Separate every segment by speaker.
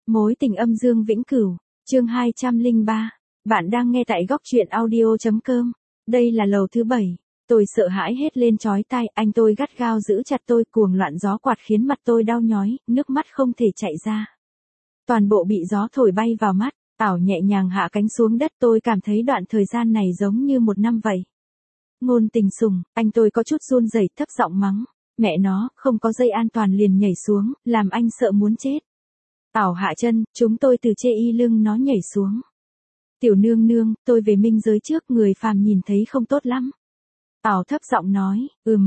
Speaker 1: Mối tình âm dương vĩnh cửu, chương 203. Bạn đang nghe tại góc truyện audio.com. Đây là lầu thứ 7. Tôi sợ hãi hết lên chói tai, anh tôi gắt gao giữ chặt tôi, cuồng loạn gió quạt khiến mặt tôi đau nhói, nước mắt không thể chảy ra. Toàn bộ bị gió thổi bay vào mắt, Tảo nhẹ nhàng hạ cánh xuống đất, tôi cảm thấy đoạn thời gian này giống như một năm vậy. Ngôn Tình Sùng, anh tôi có chút run rẩy thấp giọng mắng, mẹ nó, không có dây an toàn liền nhảy xuống, làm anh sợ muốn chết. Tảo hạ chân, chúng tôi từ chê y lưng nó nhảy xuống. Tiểu nương nương, tôi về minh giới trước, người phàm nhìn thấy không tốt lắm. Tảo thấp giọng nói,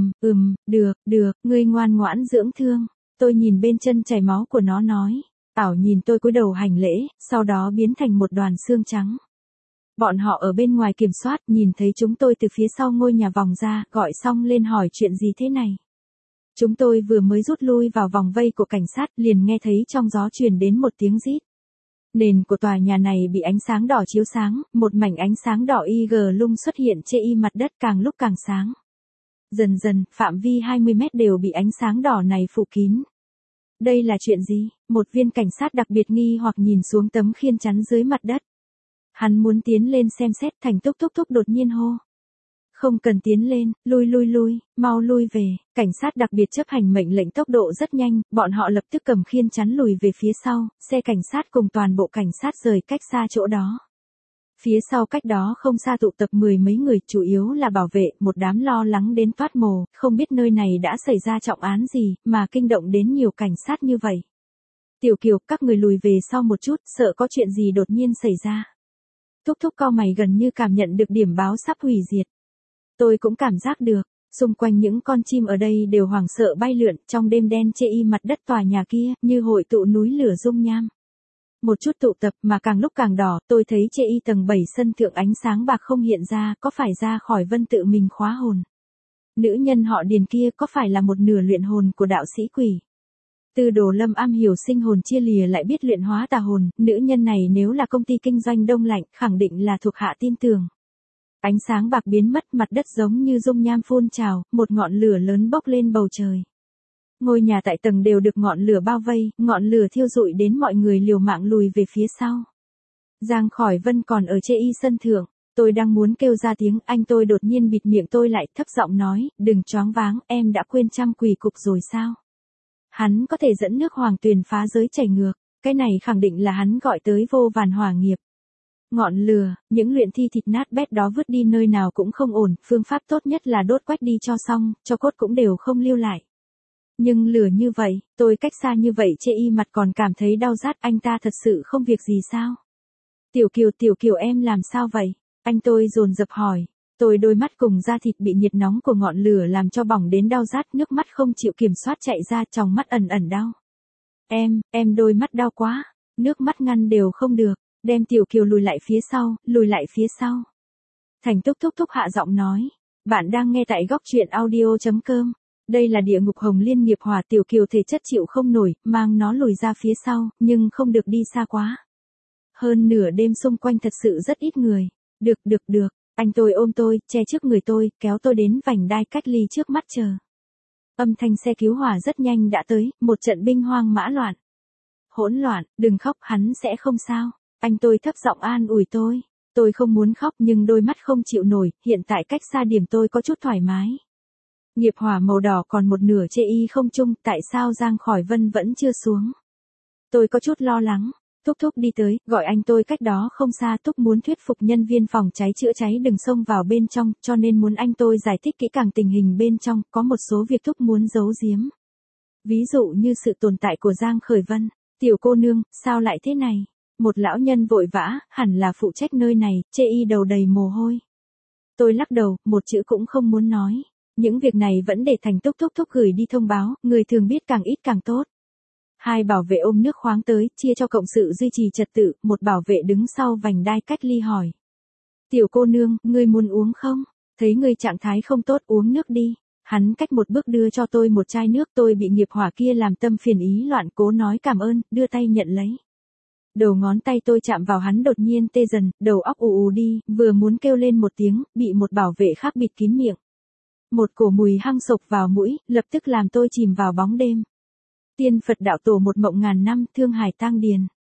Speaker 1: được, ngươi ngoan ngoãn dưỡng thương. Tôi nhìn bên chân chảy máu của nó nói. Tảo nhìn tôi cúi đầu hành lễ, sau đó biến thành một đoàn xương trắng. Bọn họ ở bên ngoài kiểm soát, nhìn thấy chúng tôi từ phía sau ngôi nhà vòng ra, gọi xong lên hỏi chuyện gì thế này. Chúng tôi vừa mới rút lui vào vòng vây của cảnh sát, liền nghe thấy trong gió truyền đến một tiếng rít. Nền của tòa nhà này bị ánh sáng đỏ chiếu sáng, một mảnh ánh sáng đỏ IG lung xuất hiện trên y mặt đất, càng lúc càng sáng. Dần dần, phạm vi 20 mét đều bị ánh sáng đỏ này phủ kín. Đây là chuyện gì? Một viên cảnh sát đặc biệt nghi hoặc nhìn xuống tấm khiên chắn dưới mặt đất. Hắn muốn tiến lên xem xét, Thành Thúc đột nhiên hô. Không cần tiến lên, lui, mau lui về. Cảnh sát đặc biệt chấp hành mệnh lệnh tốc độ rất nhanh, bọn họ lập tức cầm khiên chắn lùi về phía sau, xe cảnh sát cùng toàn bộ cảnh sát rời cách xa chỗ đó. Phía sau cách đó không xa tụ tập 10 mấy người, chủ yếu là bảo vệ, một đám lo lắng đến toát mồ, không biết nơi này đã xảy ra trọng án gì, mà kinh động đến nhiều cảnh sát như vậy. Tiểu Kiều, các người lùi về sau một chút, sợ có chuyện gì đột nhiên xảy ra. Thúc cau mày, gần như cảm nhận được điểm báo sắp hủy diệt. Tôi cũng cảm giác được, xung quanh những con chim ở đây đều hoảng sợ bay lượn, trong đêm đen chê y mặt đất tòa nhà kia, như hội tụ núi lửa dung nham. Một chút tụ tập mà càng lúc càng đỏ, tôi thấy chê y tầng 7 sân thượng ánh sáng bạc không hiện ra, có phải ra khỏi vân tự mình khóa hồn. Nữ nhân họ Điền kia có phải là một nửa luyện hồn của đạo sĩ quỷ. Tư Đồ Lâm am hiểu sinh hồn chia lìa lại biết luyện hóa tà hồn, nữ nhân này nếu là công ty kinh doanh đông lạnh, khẳng định là thuộc hạ tin tưởng. Ánh sáng bạc biến mất, mặt đất giống như dung nham phun trào, một ngọn lửa lớn bốc lên bầu trời. Ngôi nhà tại tầng đều được ngọn lửa bao vây, ngọn lửa thiêu rụi đến mọi người liều mạng lùi về phía sau. Giang Khỏi Vân còn ở chê y sân thượng, tôi đang muốn kêu ra tiếng, anh tôi đột nhiên bịt miệng tôi lại, thấp giọng nói, đừng choáng váng, em đã quên trăm quỷ cục rồi sao? Hắn có thể dẫn nước Hoàng Tuyền phá giới chảy ngược, cái này khẳng định là hắn gọi tới vô vàn hỏa nghiệp. Ngọn lửa, những luyện thi thịt nát bét đó vứt đi nơi nào cũng không ổn, phương pháp tốt nhất là đốt quách đi cho xong, cho cốt cũng đều không lưu lại. Nhưng lửa như vậy, tôi cách xa như vậy chê y mặt còn cảm thấy đau rát, anh ta thật sự không việc gì sao? Tiểu Kiều em làm sao vậy? Anh tôi dồn dập hỏi. Tôi đôi mắt cùng da thịt bị nhiệt nóng của ngọn lửa làm cho bỏng đến đau rát, nước mắt không chịu kiểm soát chảy ra, trong mắt ẩn đau. Em đôi mắt đau quá, nước mắt ngăn đều không được, đem Tiểu Kiều lùi lại phía sau. Thành Thúc hạ giọng nói, bạn đang nghe tại góc truyện audio.com. Đây là địa ngục hồng liên nghiệp hỏa. Tiểu Kiều thể chất chịu không nổi, mang nó lùi ra phía sau, nhưng không được đi xa quá. Hơn nửa đêm xung quanh thật sự rất ít người. Được. Anh tôi ôm tôi, che trước người tôi, kéo tôi đến vành đai cách ly trước mắt chờ. Âm thanh xe cứu hỏa rất nhanh đã tới, một trận binh hoang mã loạn. Hỗn loạn, đừng khóc, hắn sẽ không sao. Anh tôi thấp giọng an ủi tôi. Tôi không muốn khóc nhưng đôi mắt không chịu nổi, hiện tại cách xa điểm tôi có chút thoải mái. Nghiệp hỏa màu đỏ còn một nửa chê y không trung, tại sao Giang Khỏi Vân vẫn chưa xuống? Tôi có chút lo lắng. Thúc đi tới, gọi anh tôi cách đó không xa. Thúc muốn thuyết phục nhân viên phòng cháy chữa cháy đừng xông vào bên trong, cho nên muốn anh tôi giải thích kỹ càng tình hình bên trong, có một số việc Thúc muốn giấu giếm. Ví dụ như sự tồn tại của Giang Khởi Vân. Tiểu cô nương, sao lại thế này? Một lão nhân vội vã, hẳn là phụ trách nơi này, chê y đầu đầy mồ hôi. Tôi lắc đầu, một chữ cũng không muốn nói. Những việc này vẫn để Thành Thúc gửi đi thông báo, người thường biết càng ít càng tốt. Hai bảo vệ ôm nước khoáng tới, chia cho cộng sự duy trì trật tự, một bảo vệ đứng sau vành đai cách ly hỏi. Tiểu cô nương, ngươi muốn uống không? Thấy ngươi trạng thái không tốt, uống nước đi. Hắn cách một bước đưa cho tôi một chai nước, tôi bị nghiệp hỏa kia làm tâm phiền ý loạn, cố nói cảm ơn, đưa tay nhận lấy. Đầu ngón tay tôi chạm vào hắn đột nhiên tê dần, đầu óc ù đi, vừa muốn kêu lên một tiếng, bị một bảo vệ khác bịt kín miệng. Một cổ mùi hăng sộc vào mũi, lập tức làm tôi chìm vào bóng đêm. Tiên Phật đạo tổ một mộng ngàn năm, thương hải tang điền.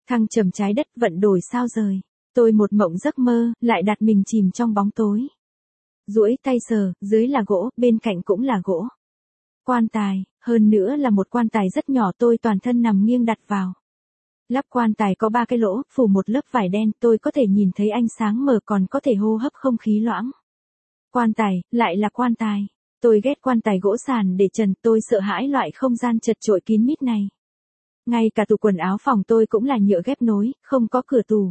Speaker 1: Thăng trầm trái đất vận đổi sao rời. Tôi một mộng giấc mơ, lại đặt mình chìm trong bóng tối. Duỗi tay sờ, dưới là gỗ, bên cạnh cũng là gỗ. Quan tài, hơn nữa là một quan tài rất nhỏ, tôi toàn thân nằm nghiêng đặt vào. Lắp quan tài có 3 cái lỗ, phủ một lớp vải đen, tôi có thể nhìn thấy ánh sáng mờ, còn có thể hô hấp không khí loãng. Quan tài, lại là quan tài. Tôi ghét quan tài gỗ sàn để trần, tôi sợ hãi loại không gian chật chội kín mít này. Ngay cả tủ quần áo phòng tôi cũng là nhựa ghép nối, không có cửa tủ.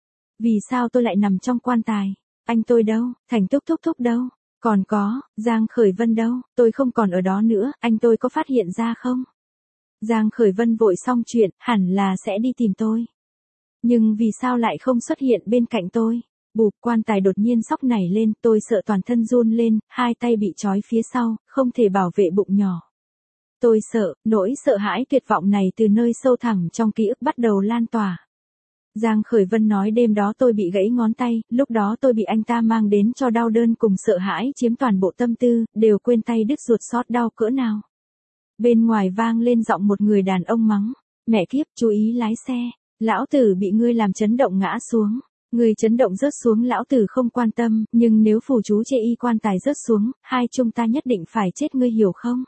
Speaker 1: Vì sao tôi lại nằm trong quan tài? Anh tôi đâu? Thành Thúc Thúc Thúc đâu? Còn có, Giang Khởi Vân đâu? Tôi không còn ở đó nữa, anh tôi có phát hiện ra không? Giang Khởi Vân vội xong chuyện, hẳn là sẽ đi tìm tôi. Nhưng vì sao lại không xuất hiện bên cạnh tôi? Bụp, quan tài đột nhiên sóc nảy lên, tôi sợ toàn thân run lên, hai tay bị trói phía sau, không thể bảo vệ bụng nhỏ. Tôi sợ, nỗi sợ hãi tuyệt vọng này từ nơi sâu thẳm trong ký ức bắt đầu lan tỏa. Giang Khởi Vân nói đêm đó tôi bị gãy ngón tay, lúc đó tôi bị anh ta mang đến cho đau đớn cùng sợ hãi chiếm toàn bộ tâm tư, đều quên tay đứt ruột xót đau cỡ nào. Bên ngoài vang lên giọng một người đàn ông mắng, mẹ kiếp, chú ý lái xe, lão tử bị ngươi làm chấn động ngã xuống. Người chấn động rớt xuống lão tử không quan tâm, nhưng nếu phù chú chê y quan tài rớt xuống, hai chúng ta nhất định phải chết, ngươi hiểu không?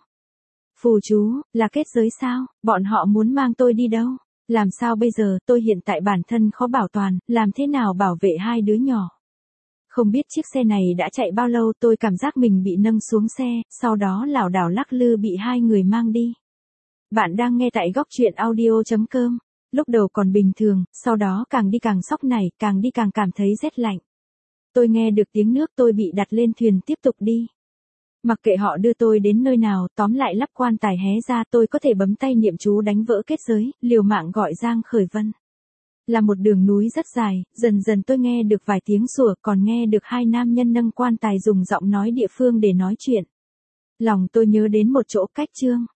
Speaker 1: Phù chú, là kết giới sao? Bọn họ muốn mang tôi đi đâu? Làm sao bây giờ, tôi hiện tại bản thân khó bảo toàn, làm thế nào bảo vệ hai đứa nhỏ? Không biết chiếc xe này đã chạy bao lâu, tôi cảm giác mình bị nâng xuống xe, sau đó lảo đảo lắc lư bị hai người mang đi. Bạn đang nghe tại góc truyện audio.com. Lúc đầu còn bình thường, sau đó càng đi càng sốc nảy, càng đi càng cảm thấy rét lạnh. Tôi nghe được tiếng nước, tôi bị đặt lên thuyền tiếp tục đi. Mặc kệ họ đưa tôi đến nơi nào, tóm lại lắp quan tài hé ra, tôi có thể bấm tay niệm chú đánh vỡ kết giới, liều mạng gọi Giang Khởi Vân. Là một đường núi rất dài, dần dần tôi nghe được vài tiếng sủa, còn nghe được hai nam nhân nâng quan tài dùng giọng nói địa phương để nói chuyện. Lòng tôi nhớ đến một chỗ cách Trương